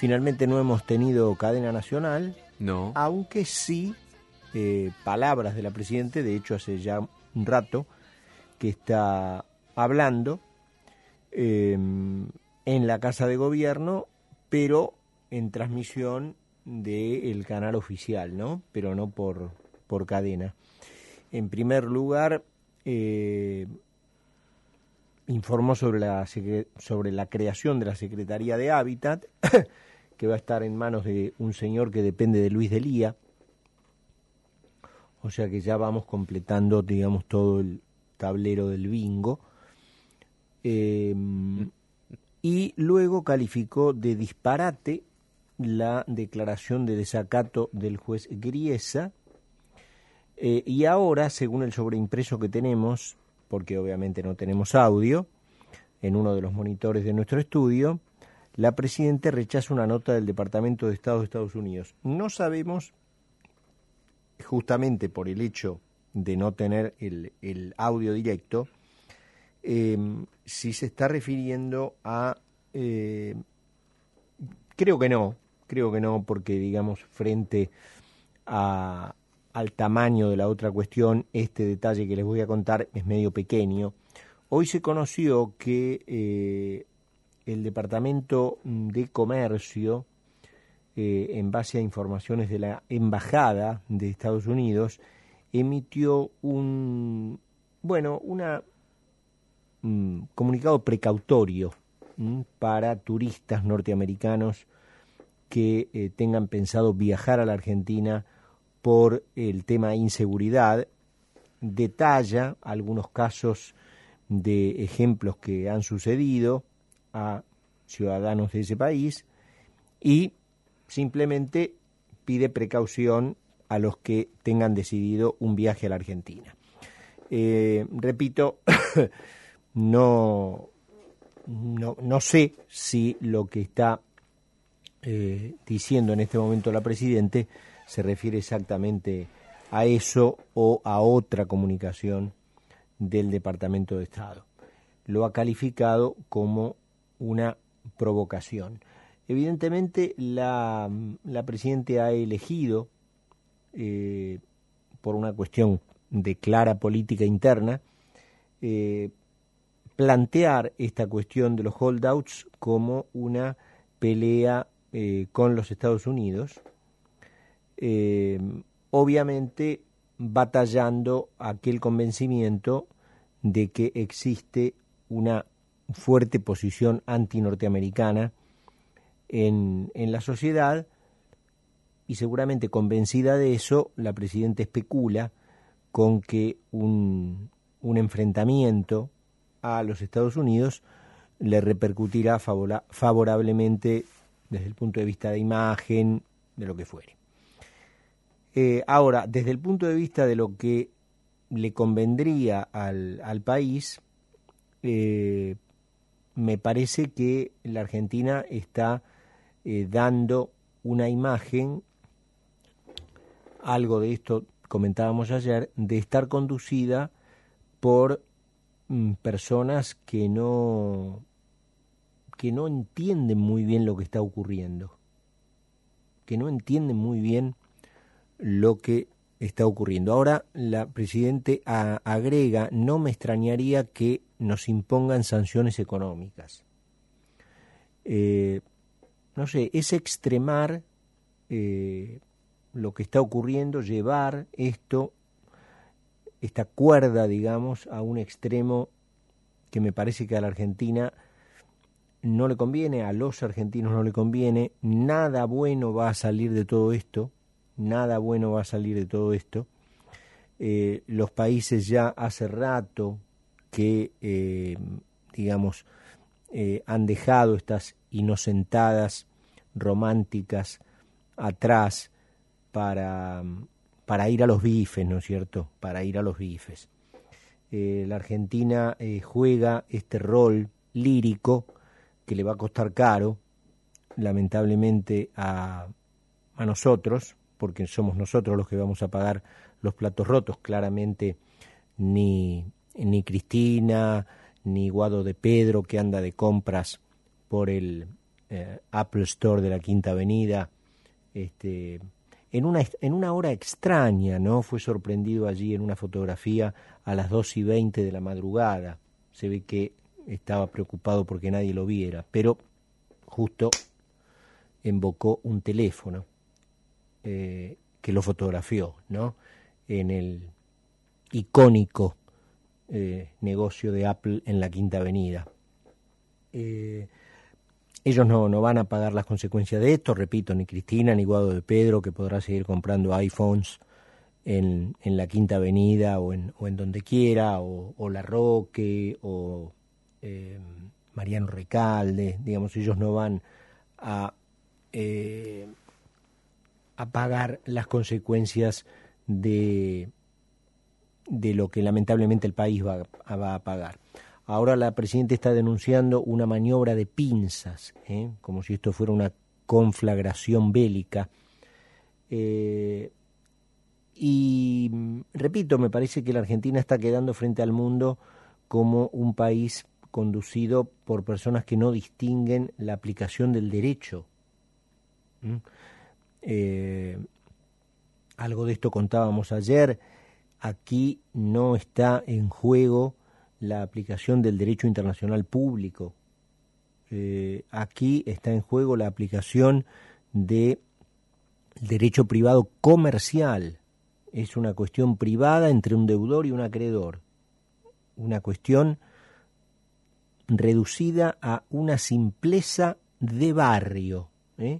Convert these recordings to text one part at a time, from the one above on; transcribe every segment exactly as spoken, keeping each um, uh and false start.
finalmente no hemos tenido cadena nacional, No. aunque sí eh, palabras de la Presidente, de hecho hace ya un rato que está hablando eh, en la Casa de Gobierno, pero en transmisión del canal oficial, ¿no? Pero no por, por cadena. En primer lugar, eh, informó sobre la, sobre la creación de la Secretaría de Hábitat, que va a estar en manos de un señor que depende de Luis Delía, o sea que ya vamos completando, digamos, todo el tablero del bingo. Eh, y luego calificó de disparate la declaración de desacato del juez Griesa, eh, y ahora, según el sobreimpreso que tenemos, porque obviamente no tenemos audio, en uno de los monitores de nuestro estudio, la Presidenta rechaza una nota del Departamento de Estado de Estados Unidos. No sabemos, justamente por el hecho de no tener el, el audio directo, eh, si se está refiriendo a... Eh, creo que no, creo que no, porque digamos, frente a, al tamaño de la otra cuestión, este detalle que les voy a contar es medio pequeño. Hoy se conoció que eh, el Departamento de Comercio, eh, en base a informaciones de la Embajada de Estados Unidos, emitió un, bueno, una un comunicado precautorio m, para turistas norteamericanos que eh, tengan pensado viajar a la Argentina por el tema de inseguridad. Detalla algunos casos de ejemplos que han sucedido a ciudadanos de ese país y simplemente pide precaución a los que tengan decidido un viaje a la Argentina. Eh, repito, no, no, no sé si lo que está eh, diciendo en este momento la Presidente se refiere exactamente a eso o a otra comunicación del Departamento de Estado. Lo ha calificado como una provocación. Evidentemente la, la Presidenta ha elegido, eh, por una cuestión de clara política interna, eh, plantear esta cuestión de los holdouts como una pelea eh, con los Estados Unidos, eh, obviamente batallando aquel convencimiento de que existe una fuerte posición anti-norteamericana en, en la sociedad, y seguramente convencida de eso, la Presidenta especula con que un, un enfrentamiento a los Estados Unidos le repercutirá favora, favorablemente desde el punto de vista de imagen, de lo que fuere. Eh, ahora, desde el punto de vista de lo que le convendría al, al país, eh, me parece que la Argentina está eh, dando una imagen, algo de esto comentábamos ayer, de estar conducida por mm, personas que no, que no entienden muy bien lo que está ocurriendo, que no entienden muy bien lo que está ocurriendo. Ahora la Presidenta a, agrega, no me extrañaría que nos impongan sanciones económicas. Eh, no sé, es extremar eh, lo que está ocurriendo, llevar esto, esta cuerda, digamos, a un extremo que me parece que a la Argentina no le conviene, a los argentinos no le conviene. Nada bueno va a salir de todo esto, nada bueno va a salir de todo esto. Eh, los países ya hace rato que, eh, digamos, eh, han dejado estas inocentadas románticas atrás para, para ir a los bifes, ¿no es cierto? Para ir a los bifes. Eh, la Argentina eh, juega este rol lírico que le va a costar caro, lamentablemente, a, a nosotros, porque somos nosotros los que vamos a pagar los platos rotos. Claramente ni, ni Cristina, ni Guado de Pedro, que anda de compras por el eh, Apple Store de la Quinta Avenida, este, en una, en una hora extraña, ¿no? Fue sorprendido allí en una fotografía a las dos y veinte de la madrugada. Se ve que estaba preocupado porque nadie lo viera, pero justo invocó un teléfono eh, que lo fotografió, ¿no? En el icónico eh, negocio de Apple en la Quinta Avenida. Eh, ellos no, no van a pagar las consecuencias de esto, repito, ni Cristina ni Guado de Pedro, que podrá seguir comprando iPhones en, en la Quinta Avenida o en, o en donde quiera, o, o La Roque, o eh, Mariano Recalde, digamos, ellos no van a, eh, a pagar las consecuencias de, de lo que lamentablemente el país va, va a pagar. Ahora la Presidenta está denunciando una maniobra de pinzas, ¿eh? como si esto fuera una conflagración bélica. Eh, y repito, me parece que la Argentina está quedando frente al mundo como un país conducido por personas que no distinguen la aplicación del derecho. ¿Mm? Eh, algo de esto contábamos ayer. Aquí no está en juego la aplicación del derecho internacional público. Eh, aquí está en juego la aplicación del derecho privado comercial. Es una cuestión privada entre un deudor y un acreedor. Una cuestión reducida a una simpleza de barrio. ¿eh?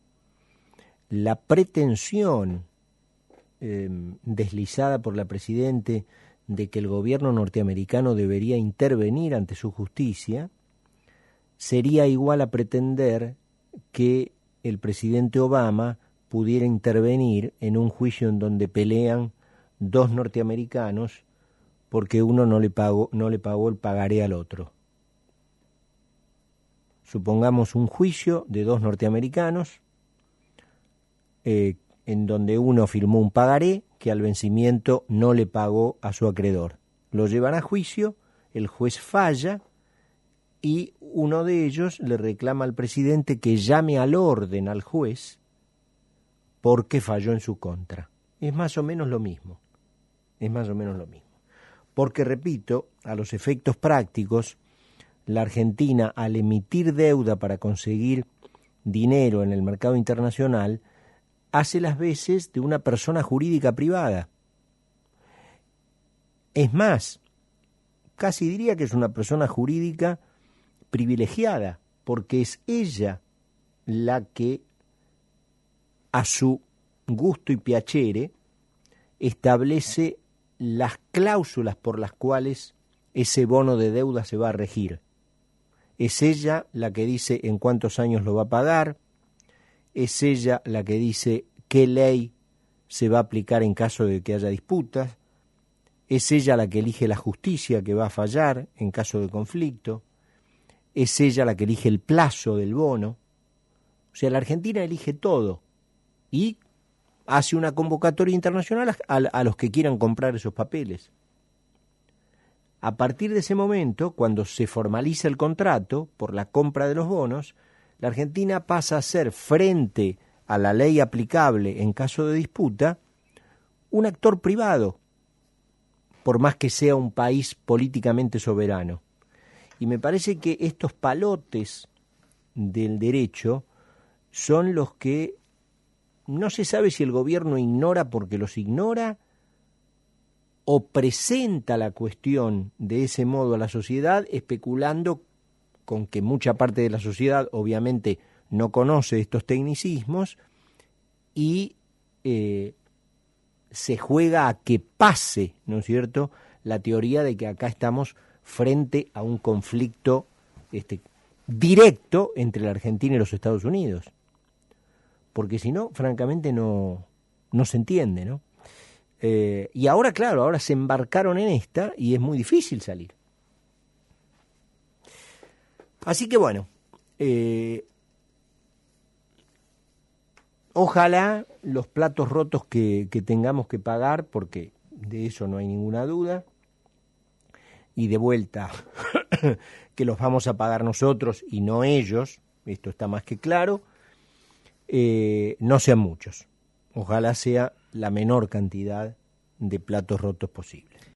La pretensión eh, deslizada por la Presidenta de que el gobierno norteamericano debería intervenir ante su justicia sería igual a pretender que el presidente Obama pudiera intervenir en un juicio en donde pelean dos norteamericanos porque uno no le pagó, no le pagó el pagaré al otro. Supongamos un juicio de dos norteamericanos eh, en donde uno firmó un pagaré que al vencimiento no le pagó a su acreedor. Lo llevan a juicio, el juez falla y uno de ellos le reclama al presidente que llame al orden al juez porque falló en su contra. Es más o menos lo mismo, es más o menos lo mismo. Porque, repito, a los efectos prácticos, la Argentina, al emitir deuda para conseguir dinero en el mercado internacional, hace las veces de una persona jurídica privada. Es más, casi diría que es una persona jurídica privilegiada, porque es ella la que, a su gusto y piacere, establece las cláusulas por las cuales ese bono de deuda se va a regir. Es ella la que dice en cuántos años lo va a pagar, es ella la que dice qué ley se va a aplicar en caso de que haya disputas, es ella la que elige la justicia que va a fallar en caso de conflicto, es ella la que elige el plazo del bono. O sea, la Argentina elige todo y hace una convocatoria internacional a, a, a los que quieran comprar esos papeles. A partir de ese momento, cuando se formaliza el contrato por la compra de los bonos, la Argentina pasa a ser, frente a la ley aplicable en caso de disputa, un actor privado, por más que sea un país políticamente soberano. Y me parece que estos palotes del derecho son los que no se sabe si el gobierno ignora porque los ignora o presenta la cuestión de ese modo a la sociedad, especulando con que mucha parte de la sociedad obviamente no conoce estos tecnicismos y eh, se juega a que pase, ¿no es cierto?, la teoría de que acá estamos frente a un conflicto este, directo entre la Argentina y los Estados Unidos. Porque si no, francamente no, no se entiende, ¿no? Eh, y ahora, claro, ahora se embarcaron en esta y es muy difícil salir. Así que bueno, eh, ojalá los platos rotos que, que tengamos que pagar, porque de eso no hay ninguna duda, y de vuelta que los vamos a pagar nosotros y no ellos, esto está más que claro, eh, no sean muchos. Ojalá sea la menor cantidad de platos rotos posible.